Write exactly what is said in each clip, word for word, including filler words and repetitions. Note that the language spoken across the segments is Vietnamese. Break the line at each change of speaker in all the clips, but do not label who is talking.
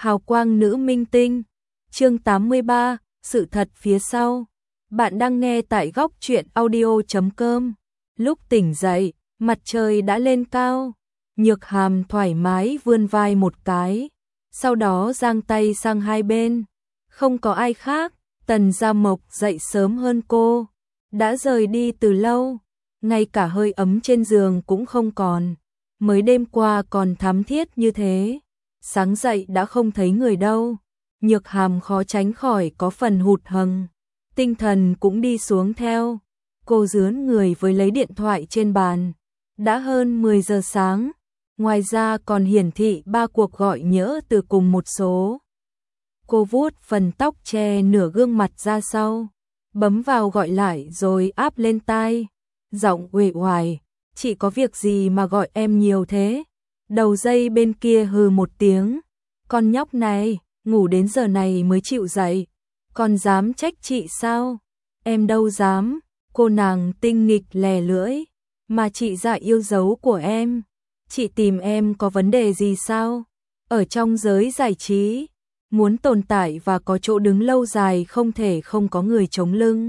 Hào quang nữ minh tinh. Chương tám mươi ba, sự thật phía sau. Bạn đang nghe tại góc truyện audio chấm com. Lúc tỉnh dậy, mặt trời đã lên cao. Nhược Hàm thoải mái vươn vai một cái, sau đó giang tay sang hai bên. Không có ai khác, Tần Gia Mộc dậy sớm hơn cô, đã rời đi từ lâu, ngay cả hơi ấm trên giường cũng không còn. Mới đêm qua còn thắm thiết như thế, sáng dậy đã không thấy người đâu. Nhược Hàm khó tránh khỏi có phần hụt hẫng, tinh thần cũng đi xuống theo. Cô dướn người với lấy điện thoại trên bàn. Đã hơn mười giờ sáng, ngoài ra còn hiển thị ba cuộc gọi nhỡ từ cùng một số. Cô vuốt phần tóc che nửa gương mặt ra sau, bấm vào gọi lại rồi áp lên tai, giọng uể oải, "Chị có việc gì mà gọi em nhiều thế?" Đầu dây bên kia hừ một tiếng, "Con nhóc này, ngủ đến giờ này mới chịu dậy, còn dám trách chị sao?" "Em đâu dám." Cô nàng tinh nghịch lè lưỡi, "Mà chị dạ yêu dấu của em, chị tìm em có vấn đề gì sao?" Ở trong giới giải trí, muốn tồn tại và có chỗ đứng lâu dài không thể không có người chống lưng.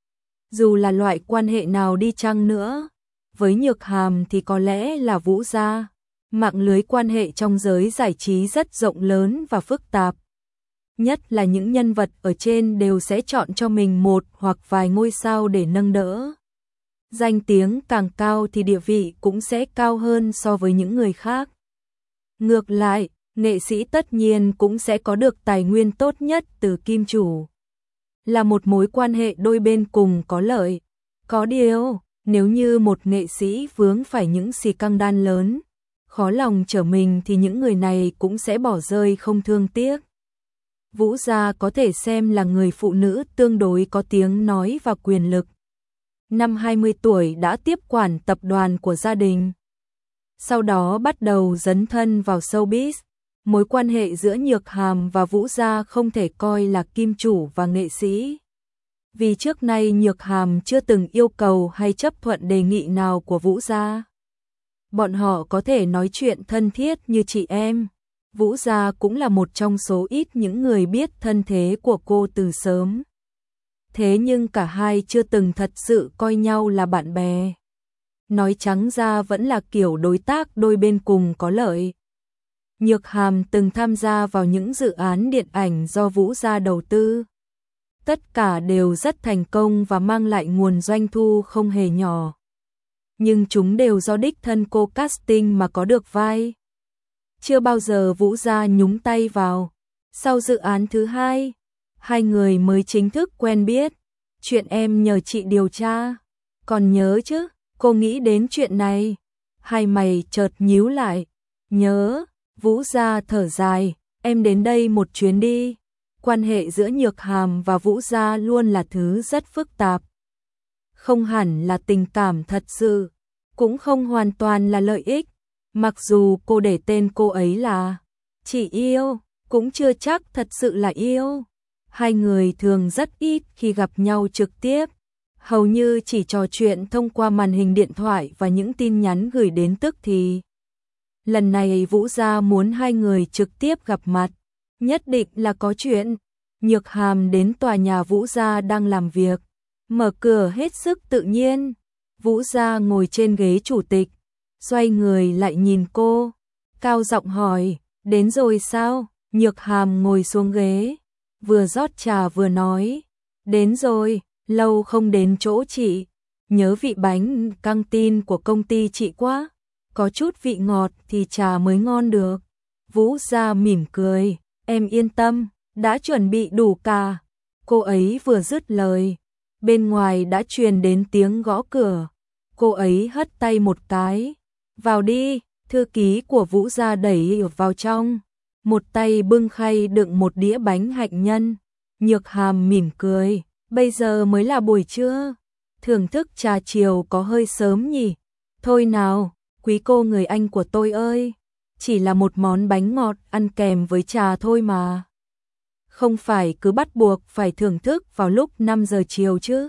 Dù là loại quan hệ nào đi chăng nữa, với Nhược Hàm thì có lẽ là Vũ gia. Mạng lưới quan hệ trong giới giải trí rất rộng lớn và phức tạp. Nhất là những nhân vật ở trên đều sẽ chọn cho mình một hoặc vài ngôi sao để nâng đỡ. Danh tiếng càng cao thì địa vị cũng sẽ cao hơn so với những người khác. Ngược lại, nghệ sĩ tất nhiên cũng sẽ có được tài nguyên tốt nhất từ kim chủ. Là một mối quan hệ đôi bên cùng có lợi. Có điều, nếu như một nghệ sĩ vướng phải những xì căng đan lớn, khó lòng trở mình thì những người này cũng sẽ bỏ rơi không thương tiếc. Vũ gia có thể xem là người phụ nữ tương đối có tiếng nói và quyền lực. Năm hai mươi tuổi đã tiếp quản tập đoàn của gia đình. Sau đó bắt đầu dấn thân vào showbiz. Mối quan hệ giữa Nhược Hàm và Vũ gia không thể coi là kim chủ và nghệ sĩ. Vì trước nay Nhược Hàm chưa từng yêu cầu hay chấp thuận đề nghị nào của Vũ gia. Bọn họ có thể nói chuyện thân thiết như chị em. Vũ gia cũng là một trong số ít những người biết thân thế của cô từ sớm. Thế nhưng cả hai chưa từng thật sự coi nhau là bạn bè. Nói trắng ra vẫn là kiểu đối tác đôi bên cùng có lợi. Nhược Hàm từng tham gia vào những dự án điện ảnh do Vũ gia đầu tư. Tất cả đều rất thành công và mang lại nguồn doanh thu không hề nhỏ. Nhưng chúng đều do đích thân cô casting mà có được vai. Chưa bao giờ Vũ gia nhúng tay vào. Sau dự án thứ hai, hai người mới chính thức quen biết. "Chuyện em nhờ chị điều tra, còn nhớ chứ?" Cô nghĩ đến chuyện này, hai mày chợt nhíu lại. "Nhớ." Vũ gia thở dài, "Em đến đây một chuyến đi." Quan hệ giữa Nhược Hàm và Vũ gia luôn là thứ rất phức tạp. Không hẳn là tình cảm thật sự, cũng không hoàn toàn là lợi ích. Mặc dù cô để tên cô ấy là "Chỉ yêu", cũng chưa chắc thật sự là yêu. Hai người thường rất ít khi gặp nhau trực tiếp, hầu như chỉ trò chuyện thông qua màn hình điện thoại và những tin nhắn gửi đến tức thì. Lần này Vũ gia muốn hai người trực tiếp gặp mặt, nhất định là có chuyện. Nhược Hàm đến tòa nhà Vũ gia đang làm việc, mở cửa hết sức tự nhiên. Vũ gia ngồi trên ghế chủ tịch, xoay người lại nhìn cô, cao giọng hỏi, "Đến rồi sao?" Nhược Hàm ngồi xuống ghế, vừa rót trà vừa nói, "Đến rồi, lâu không đến chỗ chị, nhớ vị bánh căng tin của công ty chị quá, có chút vị ngọt thì trà mới ngon được." Vũ gia mỉm cười, "Em yên tâm, đã chuẩn bị đủ cả." Cô ấy vừa dứt lời, bên ngoài đã truyền đến tiếng gõ cửa. Cô ấy hất tay một cái, "Vào đi." Thư ký của Vũ gia đẩy vào trong, một tay bưng khay đựng một đĩa bánh hạnh nhân. Nhược Hàm mỉm cười, "Bây giờ mới là buổi trưa, thưởng thức trà chiều có hơi sớm nhỉ?" "Thôi nào, quý cô người anh của tôi ơi, chỉ là một món bánh ngọt ăn kèm với trà thôi mà. Không phải cứ bắt buộc phải thưởng thức vào lúc năm giờ chiều chứ."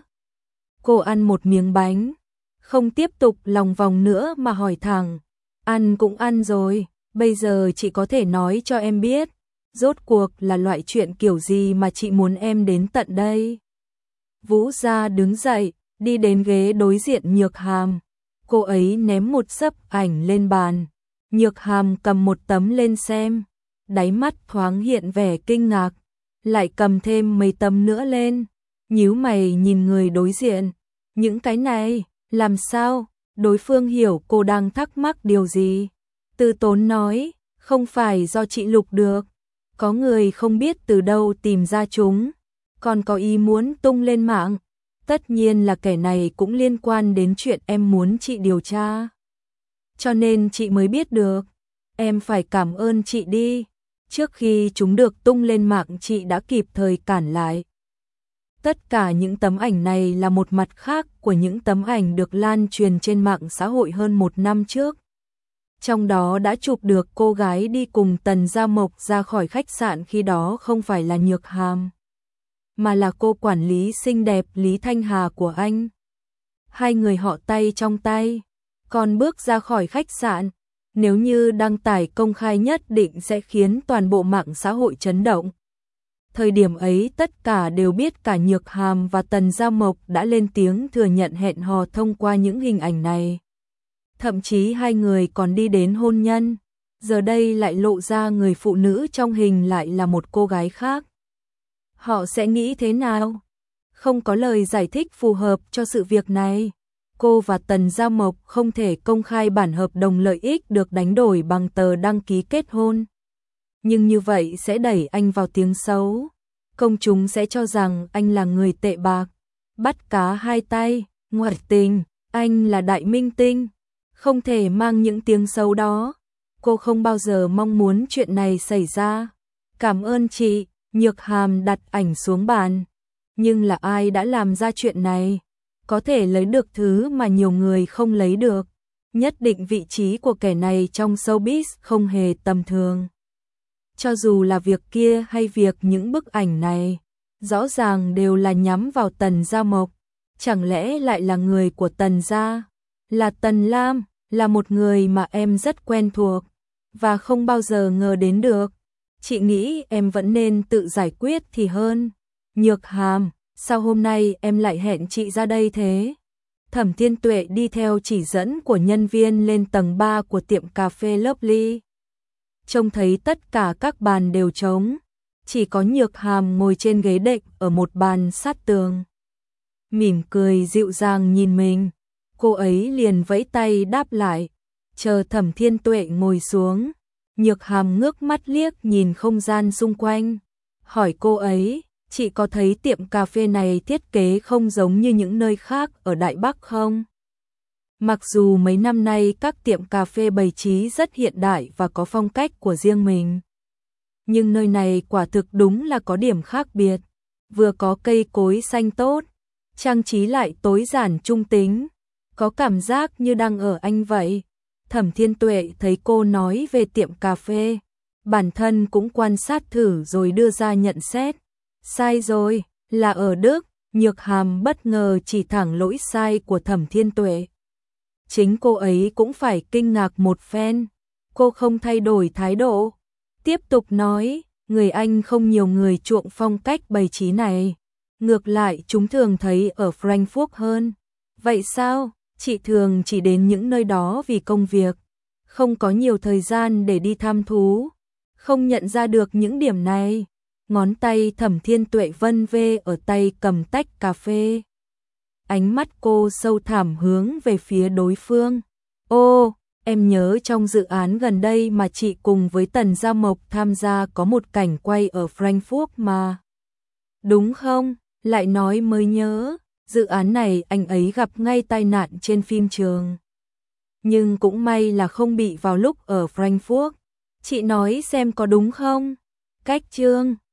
Cô ăn một miếng bánh, không tiếp tục lòng vòng nữa mà hỏi thẳng, "Ăn cũng ăn rồi, bây giờ chị có thể nói cho em biết, Rốt cuộc là loại chuyện kiểu gì mà chị muốn em đến tận đây? Vũ Gia đứng dậy, đi đến ghế đối diện Nhược Hàm. Cô ấy ném một xấp ảnh lên bàn. Nhược Hàm cầm một tấm lên xem, đáy mắt thoáng hiện vẻ kinh ngạc, lại cầm thêm mấy tấm nữa lên, nhíu mày nhìn người đối diện. Những cái này, làm sao? Đối phương hiểu cô đang thắc mắc điều gì. Từ Tốn nói, không phải do chị lục được, có người không biết từ đâu tìm ra chúng, còn có ý muốn tung lên mạng. Tất nhiên là kẻ này cũng liên quan đến chuyện em muốn chị điều tra. Cho nên chị mới biết được. Em phải cảm ơn chị đi. Trước khi chúng được tung lên mạng chị đã kịp thời cản lại. Tất cả những tấm ảnh này là một mặt khác của những tấm ảnh được lan truyền trên mạng xã hội hơn một năm trước. Trong đó đã chụp được cô gái đi cùng Tần Gia Mộc ra khỏi khách sạn, khi đó không phải là Nhược Hàm, mà là cô quản lý xinh đẹp Lý Thanh Hà của anh. Hai người họ tay trong tay, còn bước ra khỏi khách sạn. Nếu như đăng tải công khai nhất định sẽ khiến toàn bộ mạng xã hội chấn động. Thời điểm ấy tất cả đều biết cả Nhược Hàm và Tần Gia Mộc đã lên tiếng thừa nhận hẹn hò thông qua những hình ảnh này. Thậm chí hai người còn đi đến hôn nhân. Giờ đây lại lộ ra người phụ nữ trong hình lại là một cô gái khác. Họ sẽ nghĩ thế nào? Không có lời giải thích phù hợp cho sự việc này. Cô và Tần Gia Mộc không thể công khai bản hợp đồng lợi ích được đánh đổi bằng tờ đăng ký kết hôn. Nhưng như vậy sẽ đẩy anh vào tiếng xấu. Công chúng sẽ cho rằng anh là người tệ bạc, bắt cá hai tay, ngoại tình, anh là đại minh tinh. Không thể mang những tiếng xấu đó. Cô không bao giờ mong muốn chuyện này xảy ra. Cảm ơn chị. Nhược Hàm đặt ảnh xuống bàn. Nhưng là ai đã làm ra chuyện này? Có thể lấy được thứ mà nhiều người không lấy được. Nhất định vị trí của kẻ này trong showbiz không hề tầm thường. Cho dù là việc kia hay việc những bức ảnh này, rõ ràng đều là nhắm vào Tần Gia Mộc. Chẳng lẽ lại là người của Tần Gia? Là Tần Lam, là một người mà em rất quen thuộc, và không bao giờ ngờ đến được. Chị nghĩ em vẫn nên tự giải quyết thì hơn. Nhược Hàm, sao hôm nay em lại hẹn chị ra đây thế? Thẩm Thiên Tuệ đi theo chỉ dẫn của nhân viên lên tầng ba của tiệm cà phê Lovely. Trông thấy tất cả các bàn đều trống, chỉ có Nhược Hàm ngồi trên ghế đệm ở một bàn sát tường. Mỉm cười dịu dàng nhìn mình, cô ấy liền vẫy tay đáp lại, chờ Thẩm Thiên Tuệ ngồi xuống. Nhược Hàm ngước mắt liếc nhìn không gian xung quanh, hỏi cô ấy, chị có thấy tiệm cà phê này thiết kế không giống như những nơi khác ở Đại Bắc không? Mặc dù mấy năm nay các tiệm cà phê bày trí rất hiện đại và có phong cách của riêng mình, nhưng nơi này quả thực đúng là có điểm khác biệt. Vừa có cây cối xanh tốt, trang trí lại tối giản trung tính, có cảm giác như đang ở Anh vậy. Thẩm Thiên Tuệ thấy cô nói về tiệm cà phê, bản thân cũng quan sát thử rồi đưa ra nhận xét. Sai rồi, là ở Đức. Nhược Hàm bất ngờ chỉ thẳng lỗi sai của Thẩm Thiên Tuệ. Chính cô ấy cũng phải kinh ngạc một phen. Cô không thay đổi thái độ, tiếp tục nói, người Anh không nhiều người chuộng phong cách bày trí này. Ngược lại chúng thường thấy ở Frankfurt hơn. Vậy sao? Chị thường chỉ đến những nơi đó vì công việc, không có nhiều thời gian để đi thăm thú, không nhận ra được những điểm này. Ngón tay Thẩm Thiên Tuệ vân vê ở tay cầm tách cà phê. Ánh mắt cô sâu thẳm hướng về phía đối phương. Ô, em nhớ trong dự án gần đây mà chị cùng với Tần Gia Mộc tham gia có một cảnh quay ở Frankfurt mà. Đúng không? Lại nói mới nhớ, dự án này anh ấy gặp ngay tai nạn trên phim trường. Nhưng cũng may là không bị vào lúc ở Frankfurt. Chị nói xem có đúng không? Cách chương